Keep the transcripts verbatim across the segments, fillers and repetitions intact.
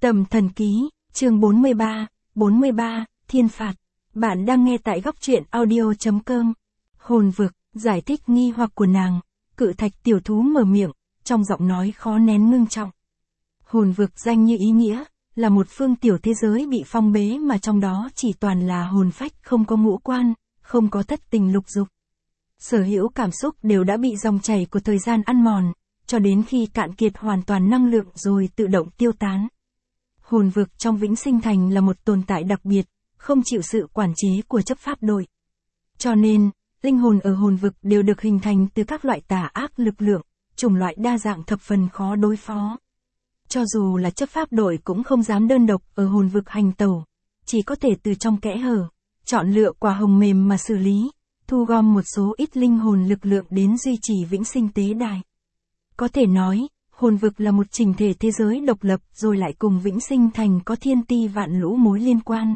Tầm thần ký, chương bốn mươi ba, bốn mươi ba, thiên phạt. Bạn đang nghe tại góc truyện audio chấm com. Hồn vực, giải thích nghi hoặc của nàng. Cự thạch tiểu thú mở miệng, trong giọng nói khó nén ngưng trọng. Hồn vực danh như ý nghĩa, là một phương tiểu thế giới bị phong bế mà trong đó chỉ toàn là hồn phách, không có ngũ quan, không có thất tình lục dục. Sở hữu cảm xúc đều đã bị dòng chảy của thời gian ăn mòn, cho đến khi cạn kiệt hoàn toàn năng lượng rồi tự động tiêu tán. Hồn vực trong Vĩnh Sinh Thành là một tồn tại đặc biệt, không chịu sự quản chế của chấp pháp đội. Cho nên, linh hồn ở hồn vực đều được hình thành từ các loại tà ác lực lượng, chủng loại đa dạng thập phần khó đối phó. Cho dù là chấp pháp đội cũng không dám đơn độc ở hồn vực hành tẩu, chỉ có thể từ trong kẽ hở, chọn lựa quả hồng mềm mà xử lý, thu gom một số ít linh hồn lực lượng đến duy trì Vĩnh Sinh tế đài. Có thể nói, hồn vực là một chỉnh thể thế giới độc lập rồi lại cùng Vĩnh Sinh Thành có thiên ti vạn lũ mối liên quan.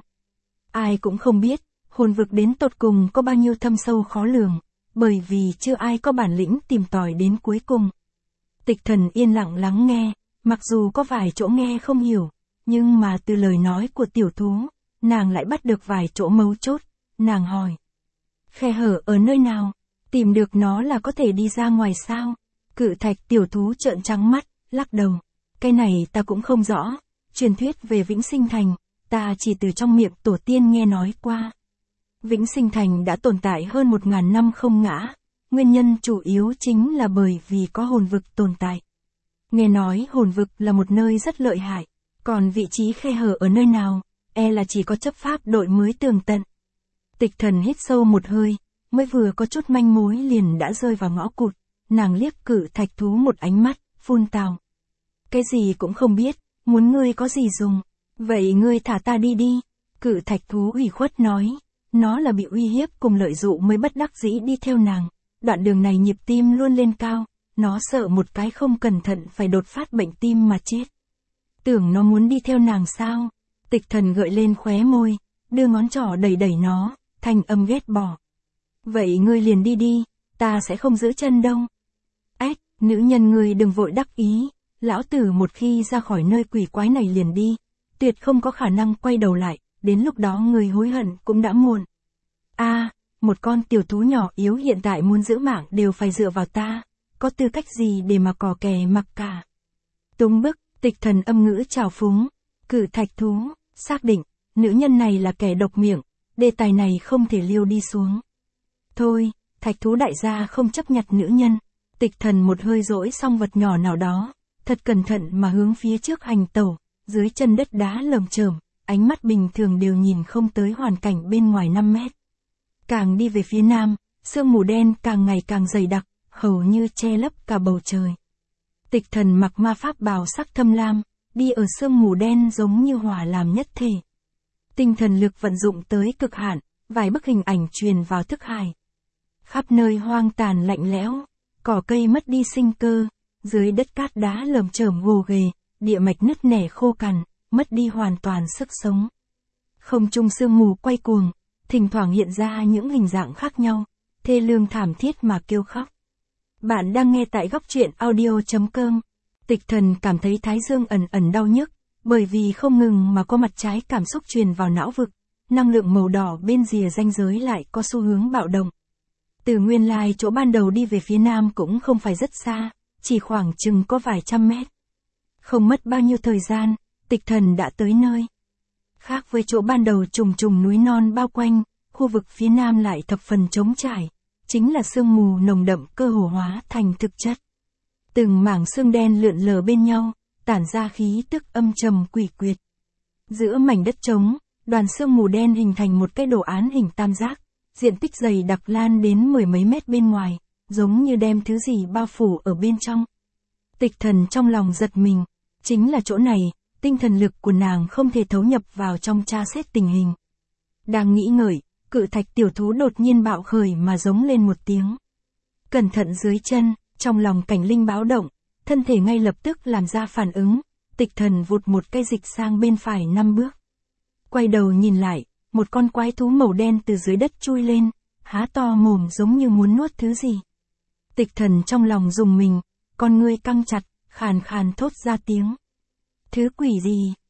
Ai cũng không biết, hồn vực đến tột cùng có bao nhiêu thâm sâu khó lường, bởi vì chưa ai có bản lĩnh tìm tòi đến cuối cùng. Tịch Thần yên lặng lắng nghe, mặc dù có vài chỗ nghe không hiểu, nhưng mà từ lời nói của tiểu thú, nàng lại bắt được vài chỗ mấu chốt, nàng hỏi. Khe hở ở nơi nào? Tìm được nó là có thể đi ra ngoài sao? Cự thạch tiểu thú trợn trắng mắt, lắc đầu. Cái này ta cũng không rõ, truyền thuyết về Vĩnh Sinh Thành, ta chỉ từ trong miệng tổ tiên nghe nói qua. Vĩnh Sinh Thành đã tồn tại hơn một ngàn năm không ngã, nguyên nhân chủ yếu chính là bởi vì có hồn vực tồn tại. Nghe nói hồn vực là một nơi rất lợi hại, còn vị trí khe hở ở nơi nào, e là chỉ có chấp pháp đội mới tường tận. Tịch Thần hít sâu một hơi, mới vừa có chút manh mối liền đã rơi vào ngõ cụt, nàng liếc cự thạch thú một ánh mắt, phun tào. Cái gì cũng không biết, muốn ngươi có gì dùng, vậy ngươi thả ta đi đi, cự thạch thú ủy khuất nói, nó là bị uy hiếp cùng lợi dụng mới bất đắc dĩ đi theo nàng, đoạn đường này nhịp tim luôn lên cao, nó sợ một cái không cẩn thận phải đột phát bệnh tim mà chết. Tưởng nó muốn đi theo nàng sao? Tịch Thần gợi lên khóe môi, đưa ngón trỏ đẩy đẩy nó, thanh âm ghét bỏ. Vậy ngươi liền đi đi, ta sẽ không giữ chân đâu. Ếch, nữ nhân ngươi đừng vội đắc ý, lão tử một khi ra khỏi nơi quỷ quái này liền đi, tuyệt không có khả năng quay đầu lại, đến lúc đó ngươi hối hận cũng đã muộn. A, à, một con tiểu thú nhỏ yếu hiện tại muốn giữ mạng đều phải dựa vào ta, có tư cách gì để mà cò kè mặc cả. Túng bức, Tịch Thần âm ngữ trào phúng, cự thạch thú, xác định, nữ nhân này là kẻ độc miệng, đề tài này không thể liêu đi xuống. Thôi, thạch thú đại gia không chấp nhặt nữ nhân. Tịch Thần một hơi dỗi xong vật nhỏ nào đó, thật cẩn thận mà hướng phía trước hành tẩu, dưới chân đất đá lởm chởm, ánh mắt bình thường đều nhìn không tới hoàn cảnh bên ngoài năm mét. Càng đi về phía nam, sương mù đen càng ngày càng dày đặc, hầu như che lấp cả bầu trời. Tịch Thần mặc ma pháp bào sắc thâm lam, đi ở sương mù đen giống như hỏa làm nhất thể. Tinh thần lực vận dụng tới cực hạn, vài bức hình ảnh truyền vào thức hải. Khắp nơi hoang tàn lạnh lẽo, cỏ cây mất đi sinh cơ, dưới đất cát đá lởm chởm gồ ghề, địa mạch nứt nẻ khô cằn, mất đi hoàn toàn sức sống. Không trung sương mù quay cuồng, thỉnh thoảng hiện ra những hình dạng khác nhau, thê lương thảm thiết mà kêu khóc. Bạn đang nghe tại góc truyện audio chấm com. Tịch Thần cảm thấy thái dương ẩn ẩn đau nhức, bởi vì không ngừng mà có mặt trái cảm xúc truyền vào não vực, năng lượng màu đỏ bên rìa ranh giới lại có xu hướng bạo động. Từ nguyên lai chỗ ban đầu đi về phía nam cũng không phải rất xa, chỉ khoảng chừng có vài trăm mét. Không mất bao nhiêu thời gian, Tịch Thần đã tới nơi. Khác với chỗ ban đầu trùng trùng núi non bao quanh, khu vực phía nam lại thập phần trống trải, chính là sương mù nồng đậm cơ hồ hóa thành thực chất. Từng mảng sương đen lượn lờ bên nhau, tản ra khí tức âm trầm quỷ quyệt. Giữa mảnh đất trống, đoàn sương mù đen hình thành một cái đồ án hình tam giác, diện tích dày đặc lan đến mười mấy mét bên ngoài, giống như đem thứ gì bao phủ ở bên trong. Tịch Thần trong lòng giật mình, chính là chỗ này, tinh thần lực của nàng không thể thấu nhập vào trong tra xét tình hình. Đang nghĩ ngợi, cự thạch tiểu thú đột nhiên bạo khởi mà giống lên một tiếng. Cẩn thận dưới chân, trong lòng cảnh linh báo động, thân thể ngay lập tức làm ra phản ứng, Tịch Thần vụt một cây dịch sang bên phải năm bước. Quay đầu nhìn lại, một con quái thú màu đen từ dưới đất chui lên, há to mồm giống như muốn nuốt thứ gì. Tịch Thần trong lòng rùng mình, con ngươi căng chặt, khàn khàn thốt ra tiếng. Thứ quỷ gì,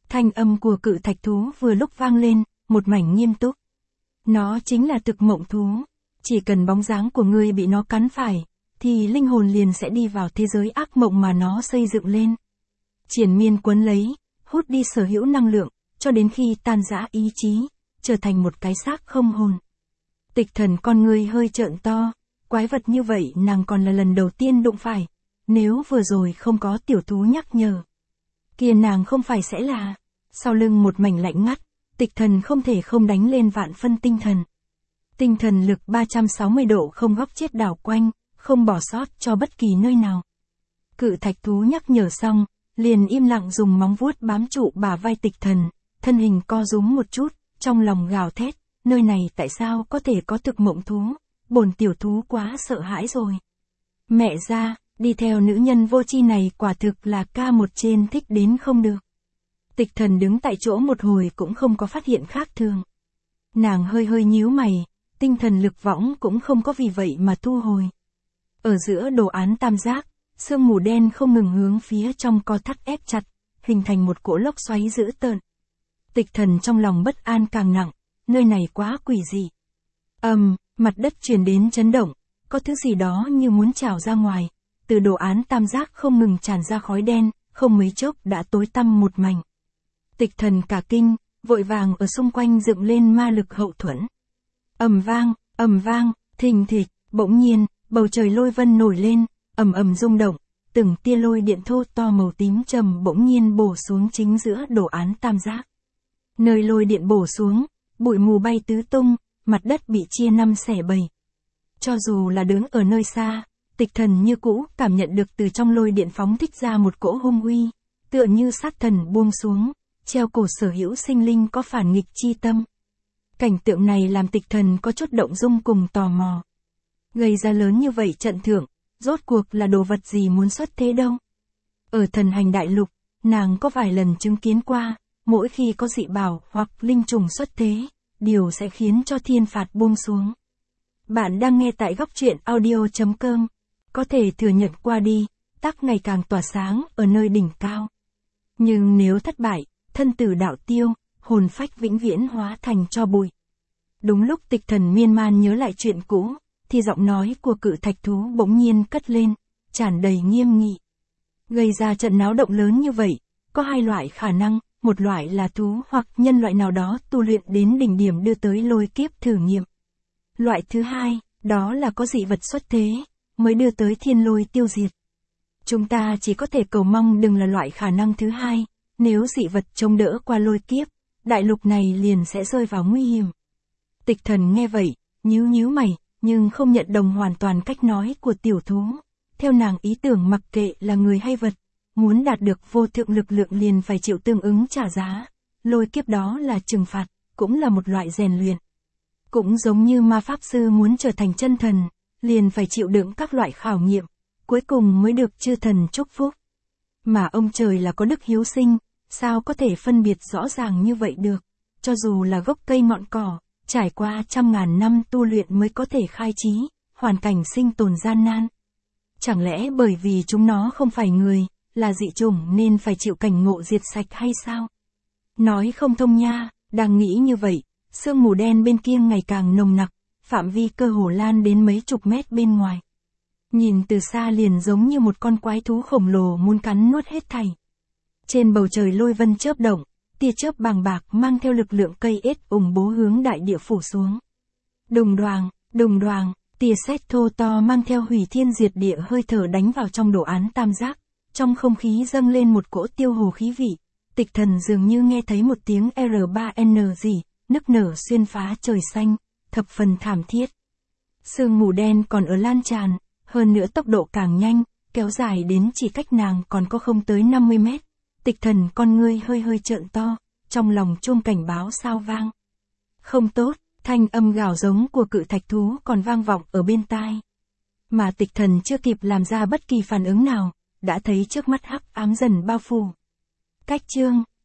Thanh âm của cự thạch thú vừa lúc vang lên, một mảnh nghiêm túc. Nó chính là thực mộng thú. Chỉ cần bóng dáng của ngươi bị nó cắn phải, thì linh hồn liền sẽ đi vào thế giới ác mộng mà nó xây dựng lên. Triền miên quấn lấy, hút đi sở hữu năng lượng, cho đến khi tan rã ý chí, trở thành một cái xác không hồn. Tịch Thần con ngươi hơi trợn to, quái vật như vậy nàng còn là lần đầu tiên đụng phải, nếu vừa rồi không có tiểu thú nhắc nhở. Kia nàng không phải sẽ là, sau lưng một mảnh lạnh ngắt, Tịch Thần không thể không đánh lên vạn phân tinh thần. Tinh thần lực ba trăm sáu mươi độ không góc chết đảo quanh, không bỏ sót cho bất kỳ nơi nào. Cự thạch thú nhắc nhở xong, liền im lặng dùng móng vuốt bám trụ bả vai Tịch Thần, thân hình co rúm một chút, trong lòng gào thét, nơi này tại sao có thể có thực mộng thú, bổn tiểu thú quá sợ hãi rồi. Mẹ ra, đi theo nữ nhân vô tri này quả thực là ca một trên thích đến không được. Tịch Thần đứng tại chỗ một hồi cũng không có phát hiện khác thường. Nàng hơi hơi nhíu mày, tinh thần lực võng cũng không có vì vậy mà thu hồi. Ở giữa đồ án tam giác, sương mù đen không ngừng hướng phía trong co thắt ép chặt, hình thành một cỗ lốc xoáy dữ tợn. Tịch Thần trong lòng bất an càng nặng, nơi này quá quỷ dị. Ầm, um, mặt đất truyền đến chấn động, có thứ gì đó như muốn trào ra ngoài, từ đồ án tam giác không ngừng tràn ra khói đen, không mấy chốc đã tối tăm một mảnh. Tịch Thần cả kinh, vội vàng ở xung quanh dựng lên ma lực hậu thuẫn. Ầm vang, ầm vang, thình thịch, bỗng nhiên, bầu trời lôi vân nổi lên, ầm ầm rung động, từng tia lôi điện thô to màu tím trầm bỗng nhiên bổ xuống chính giữa đồ án tam giác. Nơi lôi điện bổ xuống, bụi mù bay tứ tung, mặt đất bị chia năm xẻ bảy. Cho dù là đứng ở nơi xa, Tịch Thần như cũ cảm nhận được từ trong lôi điện phóng thích ra một cỗ hung uy, tựa như sát thần buông xuống, treo cổ sở hữu sinh linh có phản nghịch chi tâm. Cảnh tượng này làm Tịch Thần có chút động dung cùng tò mò. Gây ra lớn như vậy trận thượng, rốt cuộc là đồ vật gì muốn xuất thế đâu. Ở Thần Hành Đại Lục, nàng có vài lần chứng kiến qua, mỗi khi có dị bảo hoặc linh trùng xuất thế, điều sẽ khiến cho thiên phạt buông xuống. Bạn đang nghe tại góc truyện audio chấm com. Có thể thừa nhận qua đi, tác ngày càng tỏa sáng ở nơi đỉnh cao. Nhưng nếu thất bại, thân tử đạo tiêu, hồn phách vĩnh viễn hóa thành tro bụi. Đúng lúc Tịch Thần miên man nhớ lại chuyện cũ, thì giọng nói của cự thạch thú bỗng nhiên cất lên, tràn đầy nghiêm nghị. Gây ra trận náo động lớn như vậy, có hai loại khả năng, một loại là thú hoặc nhân loại nào đó tu luyện đến đỉnh điểm đưa tới lôi kiếp thử nghiệm. Loại thứ hai, đó là có dị vật xuất thế, mới đưa tới thiên lôi tiêu diệt. Chúng ta chỉ có thể cầu mong đừng là loại khả năng thứ hai, nếu dị vật chống đỡ qua lôi kiếp, đại lục này liền sẽ rơi vào nguy hiểm. Tịch Thần nghe vậy, nhíu nhíu mày, nhưng không nhận đồng hoàn toàn cách nói của tiểu thú. Theo nàng ý tưởng mặc kệ là người hay vật, muốn đạt được vô thượng lực lượng liền phải chịu tương ứng trả giá. Lôi kiếp đó là trừng phạt, cũng là một loại rèn luyện. Cũng giống như ma pháp sư muốn trở thành chân thần, liền phải chịu đựng các loại khảo nghiệm, cuối cùng mới được chư thần chúc phúc. Mà ông trời là có đức hiếu sinh, sao có thể phân biệt rõ ràng như vậy được, cho dù là gốc cây ngọn cỏ, trải qua trăm ngàn năm tu luyện mới có thể khai trí, hoàn cảnh sinh tồn gian nan. Chẳng lẽ bởi vì chúng nó không phải người, là dị chủng nên phải chịu cảnh ngộ diệt sạch hay sao? Nói không thông nha, đang nghĩ như vậy, sương mù đen bên kia ngày càng nồng nặc, phạm vi cơ hồ lan đến mấy chục mét bên ngoài. Nhìn từ xa liền giống như một con quái thú khổng lồ muốn cắn nuốt hết thảy. Trên bầu trời lôi vân chớp động, tia chớp bàng bạc mang theo lực lượng cây ết ủng bố hướng đại địa phủ xuống. Đùng đoàng, đùng đoàng, tia sét thô to mang theo hủy thiên diệt địa hơi thở đánh vào trong đồ án tam giác, trong không khí dâng lên một cỗ tiêu hồ khí vị. Tịch Thần dường như nghe thấy một tiếng R ba N gì, nức nở xuyên phá trời xanh, thập phần thảm thiết. Sương mù đen còn ở lan tràn, hơn nữa tốc độ càng nhanh, kéo dài đến chỉ cách nàng còn có không tới năm mươi mét. Tịch Thần con ngươi hơi hơi trợn to, trong lòng chuông cảnh báo sao vang. Không tốt, thanh âm gào giống của cự thạch thú còn vang vọng ở bên tai. Mà Tịch Thần chưa kịp làm ra bất kỳ phản ứng nào, đã thấy trước mắt hắc ám dần bao phủ. Cách chương